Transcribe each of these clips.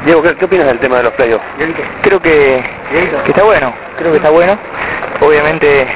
Diego, ¿qué opinas del tema de los playoffs? Creo que está bueno, obviamente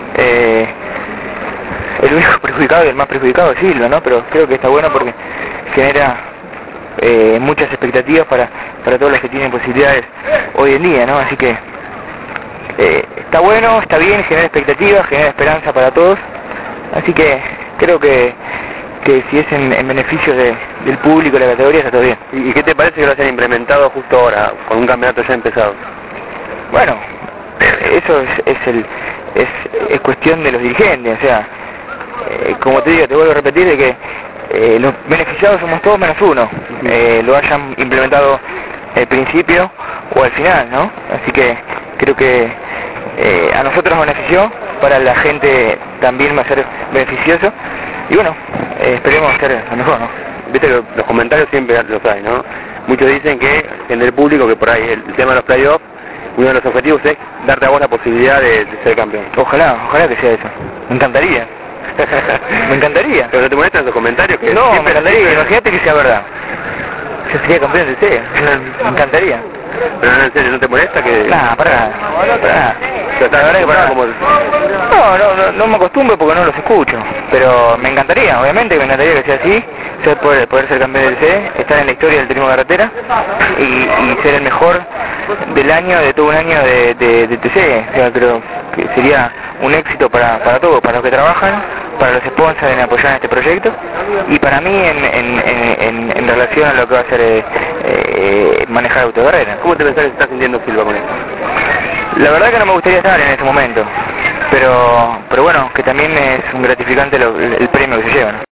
el único perjudicado y el más perjudicado es Silva, ¿no? Pero creo que está bueno porque genera muchas expectativas para todos los que tienen posibilidades hoy en día, ¿no? Así que está bueno, está bien, genera expectativas, genera esperanza para todos, así que creo que si es en beneficio del público, de la categoría, está todo bien. ¿Y qué te parece que lo hayan implementado justo ahora, con un campeonato ya empezado? Bueno, eso es cuestión de los dirigentes, o sea, como te digo, te vuelvo a repetir de que los beneficiados somos todos menos uno, lo hayan implementado al principio o al final, ¿no? Así que creo que a nosotros nos benefició, para la gente también va a ser beneficioso, y bueno, esperemos hacer lo mejor, ¿no? Viste que los comentarios siempre los hay, ¿no? Muchos dicen que en el público, que por ahí el tema de los playoffs, uno de los objetivos es darte a vos la posibilidad de ser campeón. Ojalá que sea eso. Me encantaría. Me encantaría. ¿Pero no te molestan esos comentarios? Que no, me encantaría. Imagínate que sea verdad. Yo sería campeón del C. Me encantaría. Pero no, en serio, ¿no te molesta que...? Nah, para nada. Pero la verdad que para como... No me acostumbro porque no los escucho. Pero me encantaría, obviamente, me encantaría que sea así. Poder ser campeón del C, estar en la historia del turismo carretera y ser el mejor del año, de todo un año de TC. O sea, creo que sería un éxito para todos, para los que trabajan, para los sponsors en apoyar este proyecto, y para mí en relación a lo que va a ser manejar autocarrera. ¿Cómo te pensás que se está sintiendo Silva con esto? La verdad que no me gustaría estar en ese momento, pero bueno, que también es un gratificante el premio que se lleva, ¿no?